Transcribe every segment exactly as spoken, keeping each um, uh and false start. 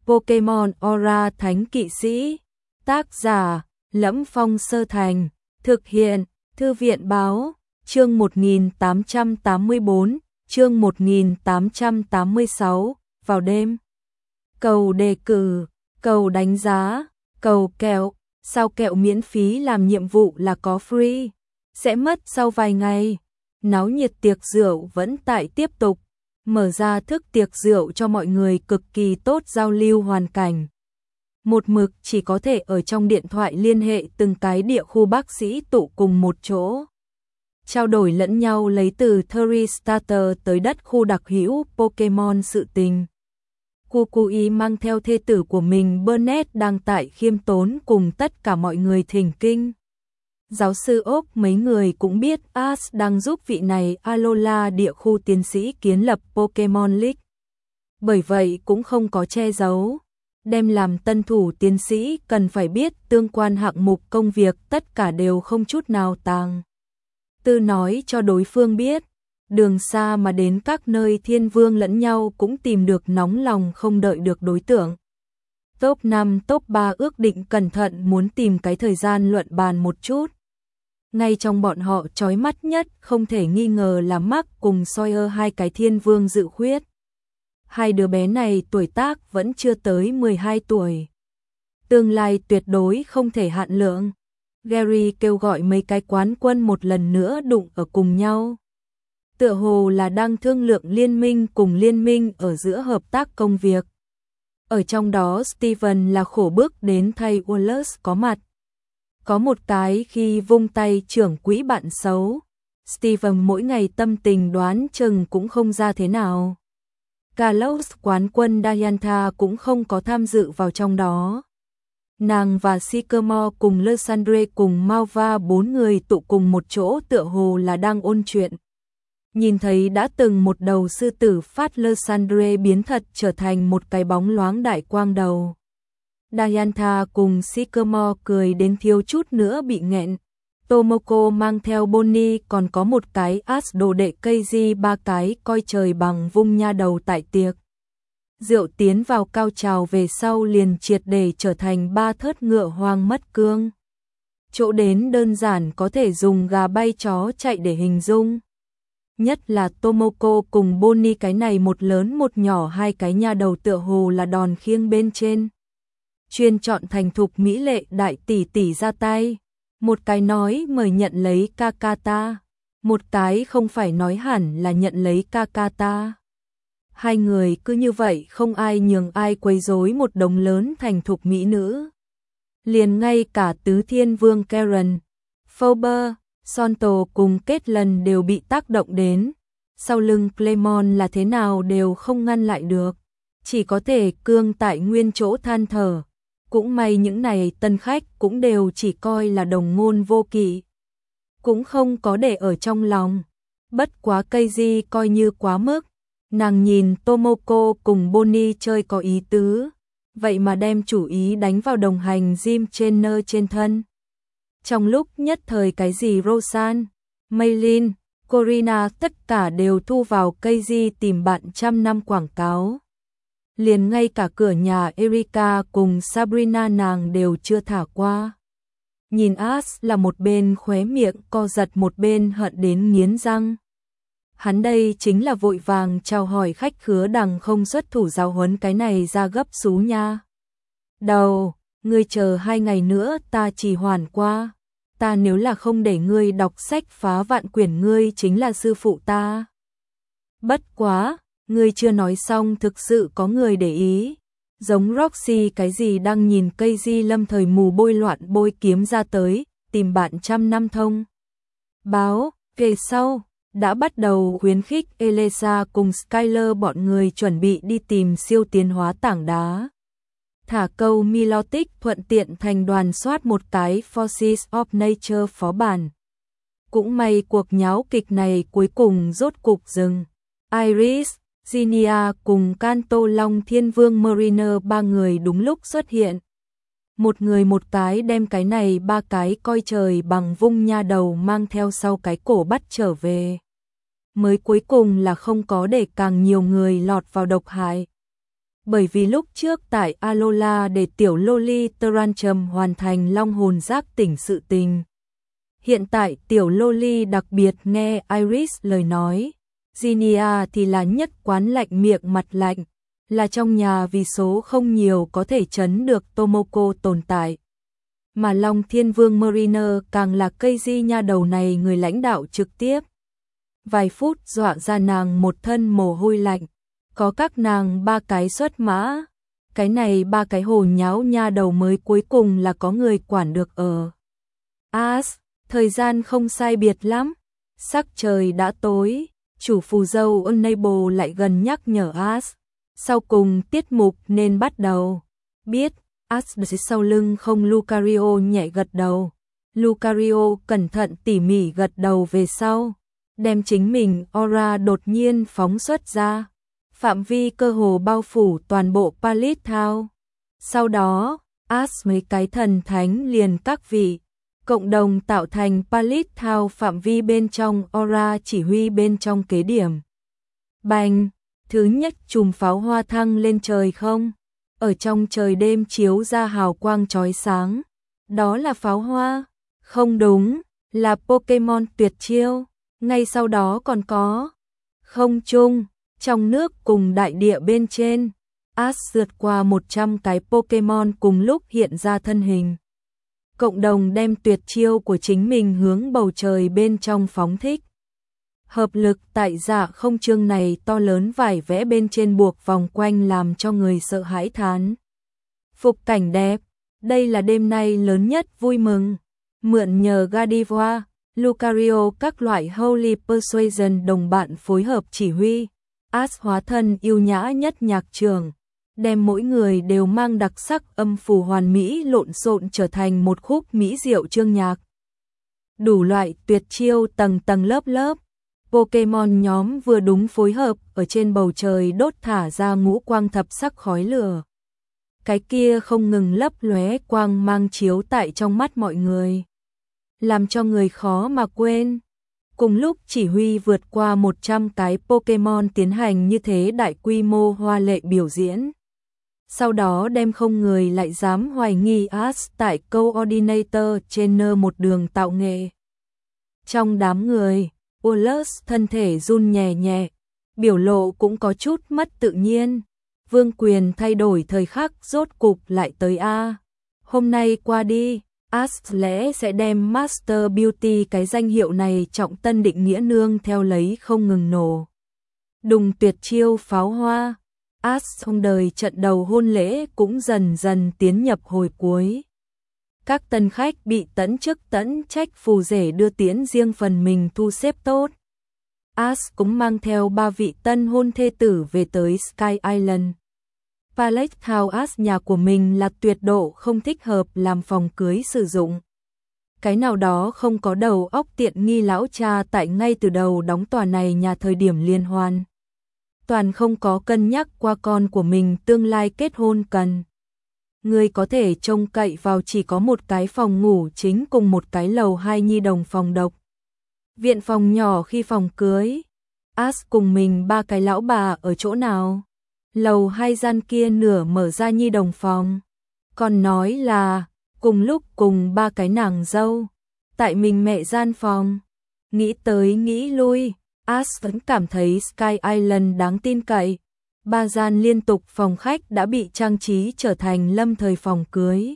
Pokemon Aura Thánh Kỵ Sĩ. Tác giả: Lẫm Phong Sơ Thành. Thực hiện: Thư viện báo. Chương một nghìn tám trăm tám mươi bốn, chương một nghìn tám trăm tám mươi sáu, vào đêm. Cầu đề cử, cầu đánh giá, cầu kẹo, sao kẹo miễn phí làm nhiệm vụ là có free, sẽ mất sau vài ngày. Náo nhiệt tiệc rượu vẫn tại tiếp tục, mở ra thức tiệc rượu cho mọi người cực kỳ tốt giao lưu hoàn cảnh. Một mực chỉ có thể ở trong điện thoại liên hệ từng cái địa khu bác sĩ tụ cùng một chỗ. Trao đổi lẫn nhau lấy từ Theory Starter tới đất khu đặc hữu Pokemon sự tình. Kukui mang theo thê tử của mình Burnett đang tại khiêm tốn cùng tất cả mọi người thỉnh kinh. Giáo sư ốp mấy người cũng biết Ash đang giúp vị này Alola địa khu tiến sĩ kiến lập Pokemon League. Bởi vậy cũng không có che giấu. Đem làm tân thủ tiến sĩ cần phải biết tương quan hạng mục công việc tất cả đều không chút nào tàng tư nói cho đối phương biết. Đường xa mà đến các nơi thiên vương lẫn nhau cũng tìm được nóng lòng không đợi được đối tượng. Top năm top ba ước định cẩn thận muốn tìm cái thời gian luận bàn một chút. Ngay trong bọn họ chói mắt nhất không thể nghi ngờ là Mark cùng Sawyer, hai cái thiên vương dự khuyết. Hai đứa bé này tuổi tác vẫn chưa tới mười hai tuổi. Tương lai tuyệt đối không thể hạn lượng. Gary kêu gọi mấy cái quán quân một lần nữa đụng ở cùng nhau. Tựa hồ là đang thương lượng liên minh cùng liên minh ở giữa hợp tác công việc. Ở trong đó Steven là khổ bức đến thay Wallace có mặt. Có một cái khi vung tay trưởng quỹ bạn xấu. Steven mỗi ngày tâm tình đoán chừng cũng không ra thế nào. Carlos quán quân Diantha cũng không có tham dự vào trong đó. Nàng và Sycamore cùng Lysandre cùng Malva bốn người tụ cùng một chỗ tựa hồ là đang ôn chuyện. Nhìn thấy đã từng một đầu sư tử phát Lysandre biến thật trở thành một cái bóng loáng đại quang đầu. Diantha cùng Sycamore cười đến thiếu chút nữa bị nghẹn. Tomoko mang theo Bonnie còn có một cái Ash đồ đệ Keiji, ba cái coi trời bằng vung nha đầu tại tiệc. Rượu tiến vào cao trào về sau liền triệt để trở thành ba thớt ngựa hoang mất cương. Chỗ đến đơn giản có thể dùng gà bay chó chạy để hình dung. Nhất là Tomoko cùng Bonnie, cái này một lớn một nhỏ hai cái nha đầu tựa hồ là đòn khiêng bên trên. Chuyên chọn thành thục mỹ lệ đại tỷ tỷ ra tay. Một cái nói mời nhận lấy Kakata, một cái không phải nói hẳn là nhận lấy Kakata. Hai người cứ như vậy không ai nhường ai quấy rối một đống lớn thành thục mỹ nữ. Liền ngay cả tứ thiên vương Karen, Fauber, Sonto cùng Kết lần đều bị tác động đến. Sau lưng Clemon là thế nào đều không ngăn lại được. Chỉ có thể cương tại nguyên chỗ than thở. Cũng may những này tân khách cũng đều chỉ coi là đồng ngôn vô kỵ. Cũng không có để ở trong lòng. Bất quá Keiji coi như quá mức. Nàng nhìn Tomoko cùng Bonnie chơi có ý tứ. Vậy mà đem chủ ý đánh vào đồng hành Jim Trainer trên thân. Trong lúc nhất thời cái gì Rosan, Maylin, Corina tất cả đều thu vào Keiji tìm bạn trăm năm quảng cáo. Liền ngay cả cửa nhà Erika cùng Sabrina nàng đều chưa thả qua. Nhìn Ash là một bên khóe miệng co giật một bên hận đến nghiến răng. Hắn đây chính là vội vàng chào hỏi khách khứa đằng không xuất thủ giáo huấn cái này ra gấp xú nha. Đầu, ngươi chờ hai ngày nữa ta chỉ hoàn qua. Ta nếu là không để ngươi đọc sách phá vạn quyển ngươi chính là sư phụ ta. Bất quá, ngươi chưa nói xong thực sự có người để ý. Giống Roxy cái gì đang nhìn Keiji lâm thời mù bôi loạn bôi kiếm ra tới, tìm bạn trăm năm thông. Báo, về sau, đã bắt đầu khuyến khích Elesa cùng Skyler bọn người chuẩn bị đi tìm siêu tiến hóa tảng đá. Thả câu Milotic thuận tiện thành đoàn soát một cái Forces of Nature phó bản. Cũng may cuộc nháo kịch này cuối cùng rốt cục dừng. Iris, Zinnia cùng Kanto Long Thiên Vương Mariner ba người đúng lúc xuất hiện. Một người một cái đem cái này ba cái coi trời bằng vung nha đầu mang theo sau cái cổ bắt trở về. Mới cuối cùng là không có để càng nhiều người lọt vào độc hại. Bởi vì lúc trước tại Alola để tiểu Loli Tantrum hoàn thành long hồn giác tỉnh sự tình. Hiện tại tiểu Loli đặc biệt nghe Iris lời nói, Ginia thì là nhất quán lạnh miệng mặt lạnh, là trong nhà vì số không nhiều có thể chấn được Tomoko tồn tại. Mà Long Thiên Vương Mariner càng là cây di nha đầu này người lãnh đạo trực tiếp. Vài phút dọa ra nàng một thân mồ hôi lạnh, có các nàng ba cái xuất mã, cái này ba cái hồ nháo nha đầu mới cuối cùng là có người quản được ở. As, thời gian không sai biệt lắm, sắc trời đã tối, chủ phù dâu Unable lại gần nhắc nhở As, sau cùng tiết mục nên bắt đầu. Biết, As sau lưng không Lucario nhẹ gật đầu. Lucario cẩn thận tỉ mỉ gật đầu về sau, đem chính mình aura đột nhiên phóng xuất ra, phạm vi cơ hồ bao phủ toàn bộ Pallet Town. Sau đó, As mấy cái thần thánh liền các vị, cộng đồng tạo thành Pallet Town phạm vi bên trong aura chỉ huy bên trong kế điểm. Bành, thứ nhất chùm pháo hoa thăng lên trời không? Ở trong trời đêm chiếu ra hào quang chói sáng. Đó là pháo hoa? Không đúng, là Pokemon tuyệt chiêu. Ngay sau đó còn có không trung, trong nước cùng đại địa bên trên. As sượt qua một trăm cái Pokemon cùng lúc hiện ra thân hình. Cộng đồng đem tuyệt chiêu của chính mình hướng bầu trời bên trong phóng thích. Hợp lực tại dạ không chương này to lớn vải vẽ bên trên buộc vòng quanh làm cho người sợ hãi thán. Phục cảnh đẹp, đây là đêm nay lớn nhất vui mừng. Mượn nhờ Gardevoir, Lucario các loại Holy Persuasion đồng bạn phối hợp chỉ huy. As hóa thân yêu nhã nhất nhạc trường, đem mỗi người đều mang đặc sắc âm phù hoàn mỹ lộn xộn trở thành một khúc mỹ diệu chương nhạc. Đủ loại tuyệt chiêu tầng tầng lớp lớp. Pokemon nhóm vừa đúng phối hợp ở trên bầu trời đốt thả ra ngũ quang thập sắc khói lửa. Cái kia không ngừng lấp lóe quang mang chiếu tại trong mắt mọi người, làm cho người khó mà quên. Cùng lúc chỉ huy vượt qua một trăm cái Pokemon tiến hành như thế đại quy mô hoa lệ biểu diễn. Sau đó đem không người lại dám hoài nghi As tại Coordinator trên nơ một đường tạo nghệ. Trong đám người, Wallace thân thể run nhẹ nhẹ, biểu lộ cũng có chút mất tự nhiên. Vương quyền thay đổi thời khắc rốt cục lại tới A. Hôm nay qua đi, As lẽ sẽ đem Master Beauty cái danh hiệu này trọng tân định nghĩa nương theo lấy không ngừng nổ. Đùng tuyệt chiêu pháo hoa, As trong đời trận đầu hôn lễ cũng dần dần tiến nhập hồi cuối. Các tân khách bị tẫn chức tẫn trách phù rể đưa tiễn riêng phần mình thu xếp tốt. As cũng mang theo ba vị tân hôn thê tử về tới Sky Island. Pallet Town As nhà của mình là tuyệt độ không thích hợp làm phòng cưới sử dụng. Cái nào đó không có đầu óc tiện nghi lão cha tại ngay từ đầu đóng tòa này nhà thời điểm liên hoan. Toàn không có cân nhắc qua con của mình tương lai kết hôn cần. Người có thể trông cậy vào chỉ có một cái phòng ngủ chính cùng một cái lầu hai nhi đồng phòng độc. Viện phòng nhỏ khi phòng cưới. As cùng mình ba cái lão bà ở chỗ nào? Lầu hai gian kia nửa mở ra nhi đồng phòng. Còn nói là cùng lúc cùng ba cái nàng dâu. Tại mình mẹ gian phòng. Nghĩ tới nghĩ lui, As vẫn cảm thấy Sky Island đáng tin cậy. Ba gian liên tục phòng khách đã bị trang trí trở thành lâm thời phòng cưới.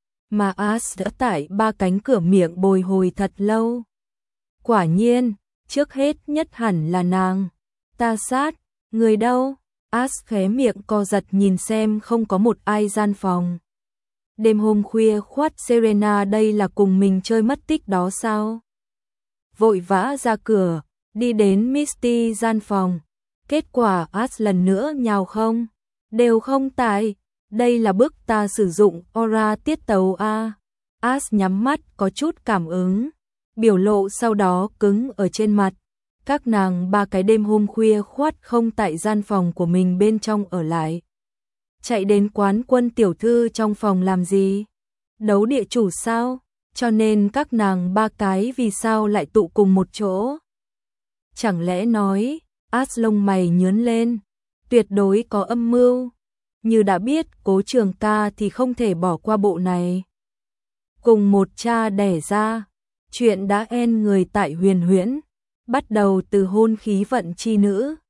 Mà As đã tại ba cánh cửa miệng bồi hồi thật lâu. Quả nhiên, trước hết nhất hẳn là nàng. Ta sát, người đâu? As khé miệng co giật nhìn xem không có một ai gian phòng. Đêm hôm khuya khoắt Serena đây là cùng mình chơi mất tích đó sao? Vội vã ra cửa, đi đến Misty gian phòng. Kết quả As lần nữa nhào không? Đều không tại. Đây là bước ta sử dụng aura tiết tấu A. As nhắm mắt có chút cảm ứng. Biểu lộ sau đó cứng ở trên mặt. Các nàng ba cái đêm hôm khuya khoắt không tại gian phòng của mình bên trong ở lại. Chạy đến quán Quân tiểu thư trong phòng làm gì? Đấu địa chủ sao? Cho nên các nàng ba cái vì sao lại tụ cùng một chỗ? Chẳng lẽ nói, As lông mày nhướn lên, tuyệt đối có âm mưu. Như đã biết Cố Trường Ca thì không thể bỏ qua bộ này. Cùng một cha đẻ ra, chuyện đã en người tại Huyền Huyễn, bắt đầu từ hôn khí vận chi nữ,